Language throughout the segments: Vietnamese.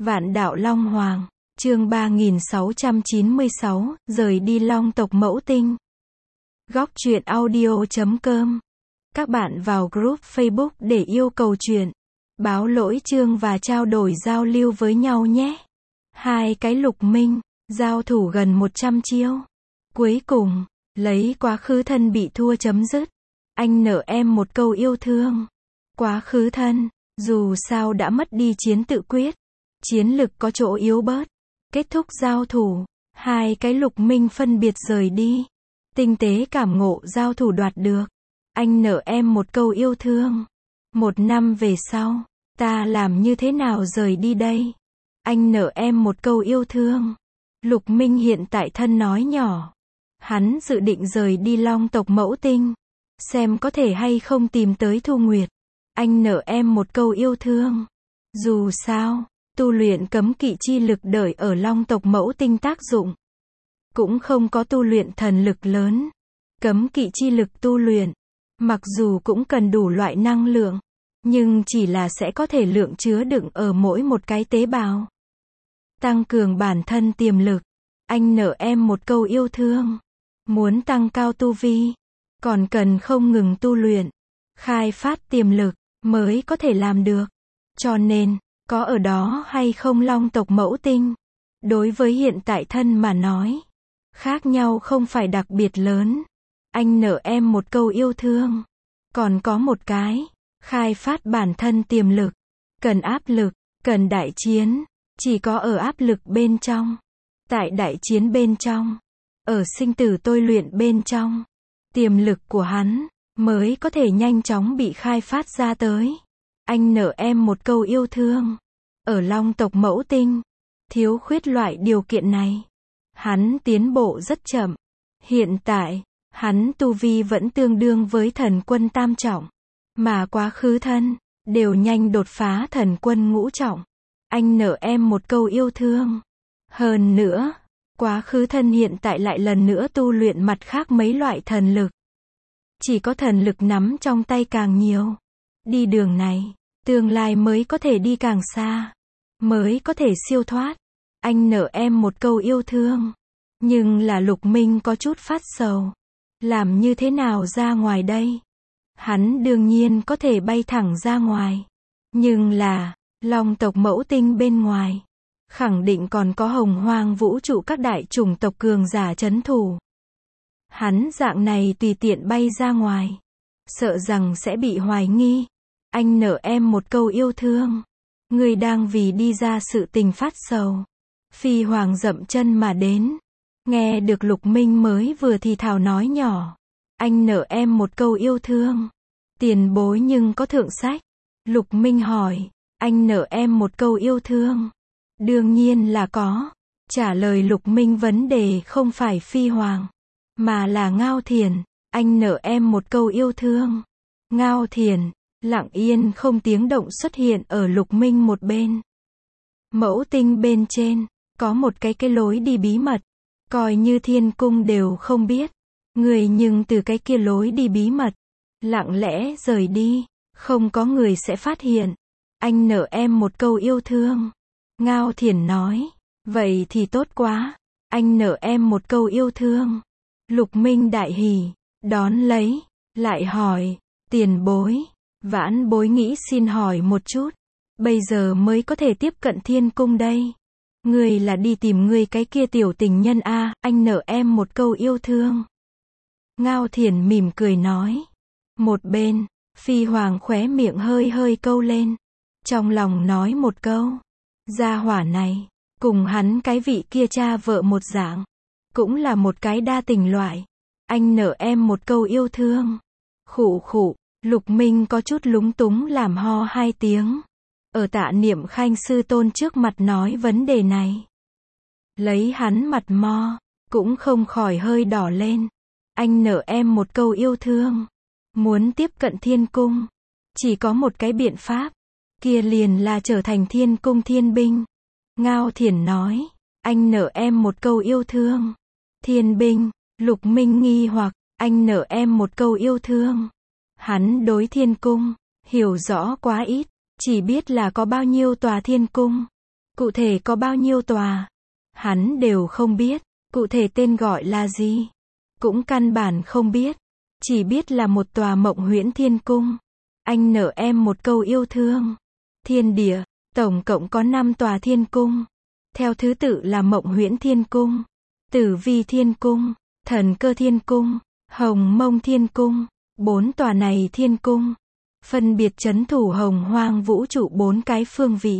Vạn Đạo Long Hoàng, chương 3696, rời đi Long tộc Mẫu Tinh. Góc truyện audio.com. Các bạn vào group Facebook để yêu cầu truyện, báo lỗi chương và trao đổi giao lưu với nhau nhé. Hai cái Lục Minh, giao thủ gần 100 chiêu. Cuối cùng, lấy quá khứ thân bị thua chấm dứt. Anh nợ em một câu yêu thương. Quá khứ thân, dù sao đã mất đi chiến tự quyết. Chiến lực có chỗ yếu bớt. Kết thúc giao thủ, hai cái Lục Minh phân biệt rời đi. Tinh tế cảm ngộ giao thủ đoạt được. Anh nợ em một câu yêu thương. 1 năm về sau, ta làm như thế nào rời đi đây? Anh nợ em một câu yêu thương. Lục Minh hiện tại thân nói nhỏ. Hắn dự định rời đi Long tộc Mẫu Tinh. Xem có thể hay không tìm tới Thu Nguyệt. Anh nợ em một câu yêu thương. Dù sao, tu luyện cấm kỵ chi lực đợi ở Long tộc Mẫu Tinh tác dụng. Cũng không có tu luyện thần lực lớn. Cấm kỵ chi lực tu luyện, mặc dù cũng cần đủ loại năng lượng, nhưng chỉ là sẽ có thể lượng chứa đựng ở mỗi một cái tế bào. Tăng cường bản thân tiềm lực. Anh nợ em một câu yêu thương. Muốn tăng cao tu vi, còn cần không ngừng tu luyện, khai phát tiềm lực, mới có thể làm được. Cho nên, có ở đó hay không Long tộc Mẫu Tinh, đối với hiện tại thân mà nói, khác nhau không phải đặc biệt lớn. Anh nợ em một câu yêu thương. Còn có một cái, khai phát bản thân tiềm lực, cần áp lực, cần đại chiến, chỉ có ở áp lực bên trong, tại đại chiến bên trong, ở sinh tử tôi luyện bên trong, tiềm lực của hắn mới có thể nhanh chóng bị khai phát ra tới. Anh nợ em một câu yêu thương. Ở Long tộc Mẫu Tinh, thiếu khuyết loại điều kiện này. Hắn tiến bộ rất chậm. Hiện tại, hắn tu vi vẫn tương đương với thần quân tam trọng, mà quá khứ thân đều nhanh đột phá thần quân ngũ trọng. Anh nợ em một câu yêu thương. Hơn nữa, quá khứ thân hiện tại lại lần nữa tu luyện mặt khác mấy loại thần lực. Chỉ có thần lực nắm trong tay càng nhiều. Đi đường này, tương lai mới có thể đi càng xa, mới có thể siêu thoát. Anh nợ em một câu yêu thương. Nhưng là Lục Minh có chút phát sầu. Làm như thế nào ra ngoài đây? Hắn đương nhiên có thể bay thẳng ra ngoài. Nhưng là, Long tộc Mẫu Tinh bên ngoài, khẳng định còn có Hồng Hoang vũ trụ các đại chủng tộc cường giả trấn thủ. Hắn dạng này tùy tiện bay ra ngoài, sợ rằng sẽ bị hoài nghi. Anh nợ em một câu yêu thương. Người đang vì đi ra sự tình phát sầu. Phi Hoàng dậm chân mà đến. Nghe được Lục Minh mới vừa thì thào nói nhỏ. Anh nợ em một câu yêu thương. Tiền bối nhưng có thượng sách. Lục Minh hỏi. Anh nợ em một câu yêu thương. Đương nhiên là có. Trả lời Lục Minh vấn đề không phải Phi Hoàng, mà là Ngao Thiền. Anh nợ em một câu yêu thương. Ngao Thiền, lặng yên không tiếng động xuất hiện ở Lục Minh một bên. Mẫu Tinh bên trên, có một cái lối đi bí mật. Coi như thiên cung đều không biết. Người nhưng từ cái kia lối đi bí mật, lặng lẽ rời đi, không có người sẽ phát hiện. Anh nợ em một câu yêu thương. Ngao Thiền nói. Vậy thì tốt quá. Anh nợ em một câu yêu thương. Lục Minh đại hỉ, đón lấy, lại hỏi. Tiền bối, vãn bối nghĩ xin hỏi một chút. Bây giờ mới có thể tiếp cận thiên cung đây. Người là đi tìm người cái kia tiểu tình nhân a? Anh nợ em một câu yêu thương. Ngao Thiền mỉm cười nói. Một bên, Phi Hoàng khóe miệng hơi hơi câu lên. Trong lòng nói một câu. Gia hỏa này, cùng hắn cái vị kia cha vợ một dạng. Cũng là một cái đa tình loại. Anh nợ em một câu yêu thương. Khụ khụ, Lục Minh có chút lúng túng làm ho 2 tiếng. Ở Tạ Niệm Khanh sư tôn trước mặt nói vấn đề này. Lấy hắn mặt mo, cũng không khỏi hơi đỏ lên. Anh nợ em một câu yêu thương. Muốn tiếp cận thiên cung, chỉ có một cái biện pháp. Kia liền là trở thành thiên cung thiên binh. Ngao Thiền nói. Anh nợ em một câu yêu thương. Thiên binh, Lục Minh nghi hoặc. Anh nợ em một câu yêu thương. Hắn đối thiên cung hiểu rõ quá ít. Chỉ biết là có bao nhiêu tòa thiên cung. Cụ thể có bao nhiêu tòa? Hắn đều không biết. Cụ thể tên gọi là gì? Cũng căn bản không biết. Chỉ biết là một tòa Mộng Huyễn Thiên Cung. Anh nợ em một câu yêu thương. Thiên địa, tổng cộng có 5 tòa thiên cung. Theo thứ tự là Mộng Huyễn Thiên Cung, Tử Vi Thiên Cung, Thần Cơ Thiên Cung, Hồng Mông Thiên Cung. 4 tòa này thiên cung, phân biệt trấn thủ hồng hoang vũ trụ 4 cái phương vị.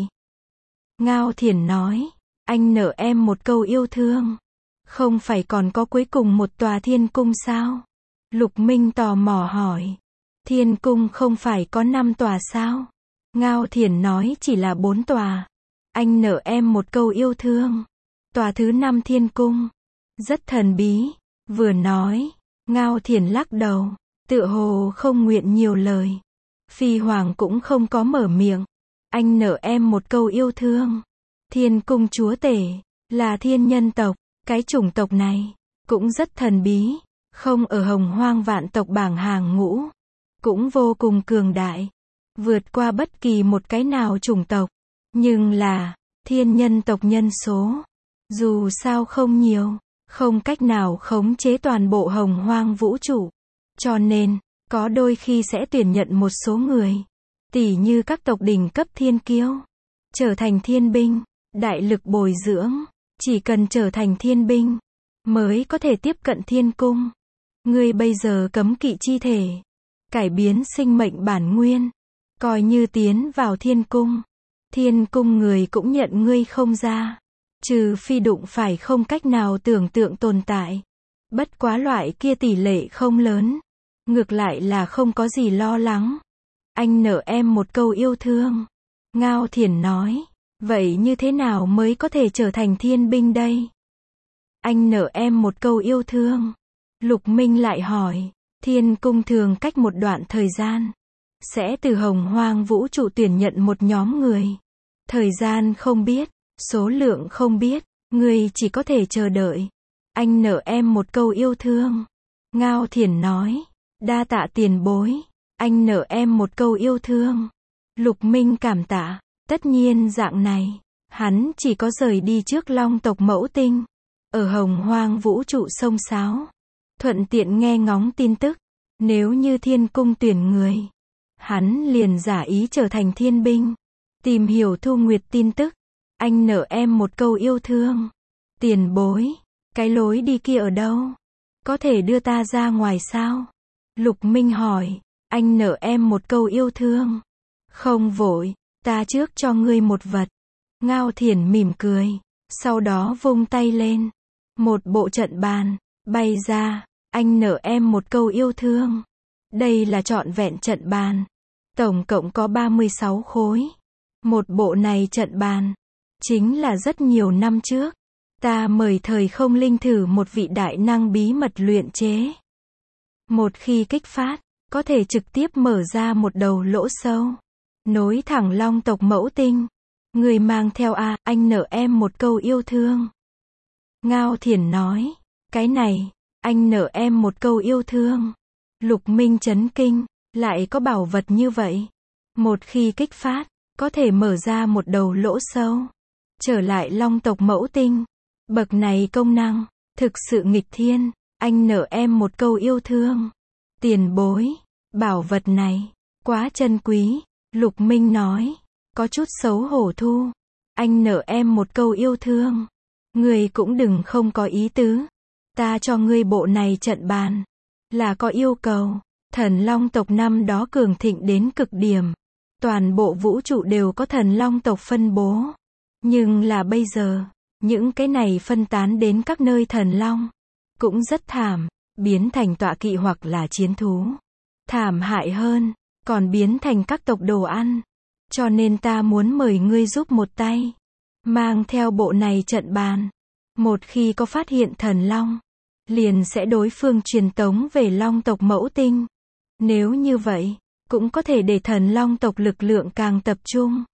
Ngao Thiển nói, anh nợ em một câu yêu thương. Không phải còn có cuối cùng một tòa thiên cung sao? Lục Minh tò mò hỏi. Thiên cung không phải có 5 tòa sao? Ngao Thiển nói chỉ là 4 tòa. Anh nợ em một câu yêu thương. Tòa thứ 5 thiên cung, rất thần bí. Vừa nói, Ngao Thiển lắc đầu, tựa hồ không nguyện nhiều lời. Phi Hoàng cũng không có mở miệng. Anh nợ em một câu yêu thương. Thiên cung chúa tể, là thiên nhân tộc. Cái chủng tộc này, cũng rất thần bí. Không ở hồng hoang vạn tộc bảng hàng ngũ. Cũng vô cùng cường đại. Vượt qua bất kỳ một cái nào chủng tộc. Nhưng là, thiên nhân tộc nhân số. Dù sao không nhiều. Không cách nào khống chế toàn bộ hồng hoang vũ trụ. Cho nên, có đôi khi sẽ tuyển nhận một số người. Tỉ như các tộc đỉnh cấp thiên kiêu. Trở thành thiên binh. Đại lực bồi dưỡng. Chỉ cần trở thành thiên binh, mới có thể tiếp cận thiên cung. Ngươi bây giờ cấm kỵ chi thể. Cải biến sinh mệnh bản nguyên. Coi như tiến vào thiên cung. Thiên cung người cũng nhận ngươi không ra. Trừ phi đụng phải không cách nào tưởng tượng tồn tại. Bất quá loại kia tỷ lệ không lớn. Ngược lại là không có gì lo lắng. Anh nợ em một câu yêu thương. Ngao Thiển nói. Vậy như thế nào mới có thể trở thành thiên binh đây? Anh nợ em một câu yêu thương. Lục Minh lại hỏi. Thiên cung thường cách một đoạn thời gian. Sẽ từ hồng hoang vũ trụ tuyển nhận một nhóm người. Thời gian không biết. Số lượng không biết. Người chỉ có thể chờ đợi. Anh nợ em một câu yêu thương. Ngao Thiển nói. Đa tạ tiền bối. Anh nợ em một câu yêu thương. Lục Minh cảm tạ. Tất nhiên dạng này, hắn chỉ có rời đi trước long tộc Mẫu Tinh. Ở hồng hoang vũ trụ sông sáo. Thuận tiện nghe ngóng tin tức. Nếu như thiên cung tuyển người, hắn liền giả ý trở thành thiên binh. Tìm hiểu Thu Nguyệt tin tức. Anh nợ em một câu yêu thương. Tiền bối, cái lối đi kia ở đâu? Có thể đưa ta ra ngoài sao? Lục Minh hỏi. Anh nợ em một câu yêu thương. Không vội. Ta trước cho ngươi một vật. Ngao Thiển mỉm cười. Sau đó vung tay lên. Một bộ trận bàn. Bay ra. Anh nợ em một câu yêu thương. Đây là trọn vẹn trận bàn. Tổng cộng có 36 khối. Một bộ này trận bàn. Chính là rất nhiều năm trước. Ta mời thời không linh thử một vị đại năng bí mật luyện chế. Một khi kích phát, có thể trực tiếp mở ra một đầu lỗ sâu. Nối thẳng long tộc Mẫu Tinh. Người mang theo anh nợ em một câu yêu thương. Ngao Thiển nói. Cái này, anh nợ em một câu yêu thương. Lục Minh chấn kinh. Lại có bảo vật như vậy. Một khi kích phát, có thể mở ra một đầu lỗ sâu. Trở lại long tộc Mẫu Tinh. Bậc này công năng, thực sự nghịch thiên. Anh nợ em một câu yêu thương. Tiền bối, bảo vật này, quá chân quý. Lục Minh nói. Có chút xấu hổ thu. Anh nợ em một câu yêu thương. Ngươi cũng đừng không có ý tứ. Ta cho ngươi bộ này trận bàn. Là có yêu cầu. Thần long tộc năm đó cường thịnh đến cực điểm. Toàn bộ vũ trụ đều có thần long tộc phân bố. Nhưng là bây giờ, những cái này phân tán đến các nơi thần long. Cũng rất thảm. Biến thành tọa kỵ hoặc là chiến thú. Thảm hại hơn. Còn biến thành các tộc đồ ăn. Cho nên ta muốn mời ngươi giúp một tay. Mang theo bộ này trận bàn. Một khi có phát hiện thần long, liền sẽ đối phương truyền tống về long tộc Mẫu Tinh. Nếu như vậy, cũng có thể để thần long tộc lực lượng càng tập trung.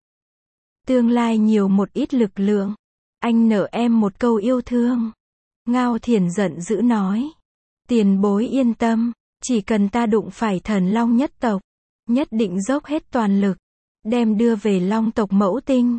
Tương lai nhiều một ít lực lượng. Anh nợ em một câu yêu thương. Ngao Thiển giận dữ nói. Tiền bối yên tâm. Chỉ cần ta đụng phải thần long nhất tộc, nhất định dốc hết toàn lực. Đem đưa về long tộc Mẫu Tinh.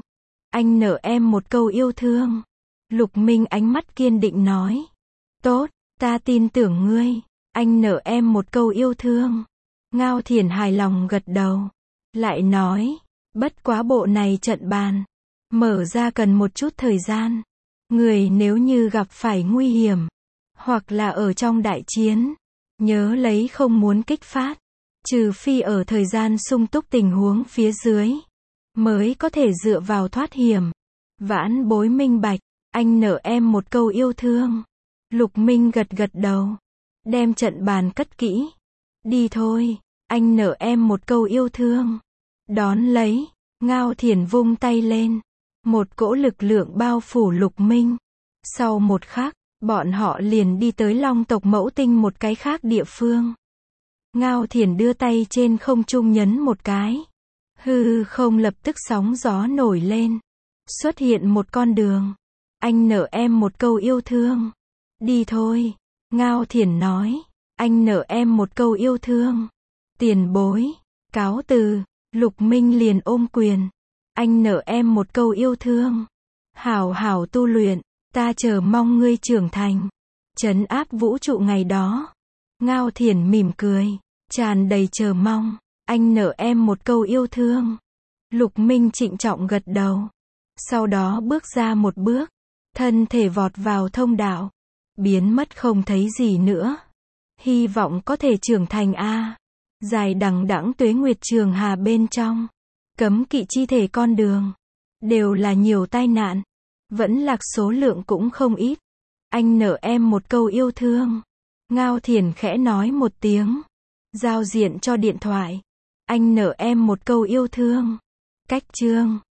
Anh nợ em một câu yêu thương. Lục Minh ánh mắt kiên định nói. Tốt, ta tin tưởng ngươi. Anh nợ em một câu yêu thương. Ngao Thiển hài lòng gật đầu. Lại nói, bất quá bộ này trận bàn. Mở ra cần một chút thời gian. Người nếu như gặp phải nguy hiểm, hoặc là ở trong đại chiến, nhớ lấy không muốn kích phát. Trừ phi ở thời gian sung túc tình huống phía dưới, mới có thể dựa vào thoát hiểm. Vãn Bối minh bạch, anh nợ em một câu yêu thương. Lục Minh gật gật đầu, đem trận bàn cất kỹ. Đi thôi, anh nợ em một câu yêu thương. Đón lấy, Ngao Thiển vung tay lên. Một cỗ lực lượng bao phủ Lục Minh. Sau một khắc, bọn họ liền đi tới Long tộc Mẫu Tinh một cái khác địa phương. Ngao Thiển đưa tay trên không trung nhấn một cái. Hư không lập tức sóng gió nổi lên. Xuất hiện một con đường. Anh nợ em một câu yêu thương. Đi thôi. Ngao Thiển nói. Anh nợ em một câu yêu thương. Tiền bối. Cáo từ. Lục Minh liền ôm quyền. Anh nợ em một câu yêu thương. Hảo hảo tu luyện. Ta chờ mong ngươi trưởng thành. Trấn áp vũ trụ ngày đó. Ngao Thiển mỉm cười. Tràn đầy chờ mong. Anh nợ em một câu yêu thương. Lục Minh trịnh trọng gật đầu. Sau đó bước ra một bước. Thân thể vọt vào thông đạo. Biến mất không thấy gì nữa. Hy vọng có thể trưởng thành a. Dài đằng đẵng tuế nguyệt trường hà bên trong. Cấm kỵ chi thể con đường. Đều là nhiều tai nạn. Vẫn lạc số lượng cũng không ít. Anh nợ em một câu yêu thương. Ngao Thiển khẽ nói một tiếng. Giao diện cho điện thoại. Anh nợ em một câu yêu thương. Cách chương